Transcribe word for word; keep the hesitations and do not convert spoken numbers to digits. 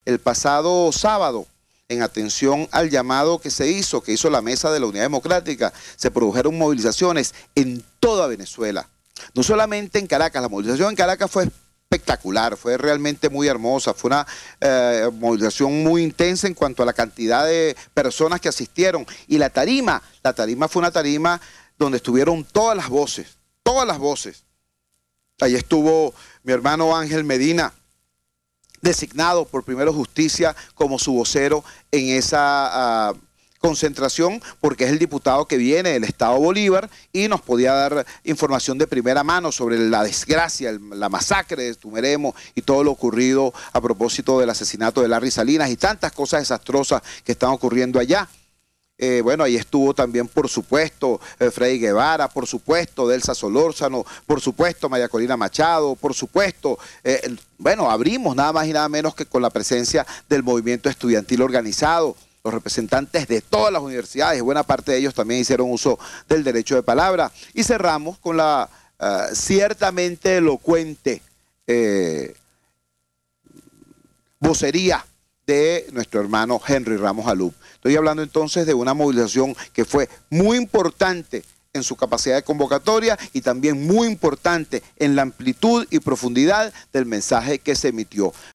el pasado sábado, en atención al llamado que se hizo, que hizo la Mesa de la Unidad Democrática, se produjeron movilizaciones en toda Venezuela. No solamente en Caracas, la movilización en Caracas fue espectacular, fue realmente muy hermosa, fue una eh, movilización muy intensa en cuanto a la cantidad de personas que asistieron. Y la tarima, la tarima fue una tarima donde estuvieron todas las voces, todas las voces. Ahí estuvo mi hermano Ángel Medina, designado por Primero Justicia como su vocero en esa uh, concentración, porque es el diputado que viene del Estado Bolívar y nos podía dar información de primera mano sobre la desgracia, el, la masacre de Tumeremo y todo lo ocurrido a propósito del asesinato de Larry Salinas y tantas cosas desastrosas que están ocurriendo allá. Eh, bueno, ahí estuvo también, por supuesto, eh, Freddy Guevara, por supuesto, Delsa Solórzano, por supuesto, María Corina Machado, por supuesto. Eh, bueno, abrimos nada más y nada menos que con la presencia del movimiento estudiantil organizado, los representantes de todas las universidades, buena parte de ellos también hicieron uso del derecho de palabra. Y cerramos con la uh, ciertamente elocuente eh, vocería de nuestro hermano Henry Ramos Alup. Estoy hablando entonces de una movilización que fue muy importante en su capacidad de convocatoria y también muy importante en la amplitud y profundidad del mensaje que se emitió.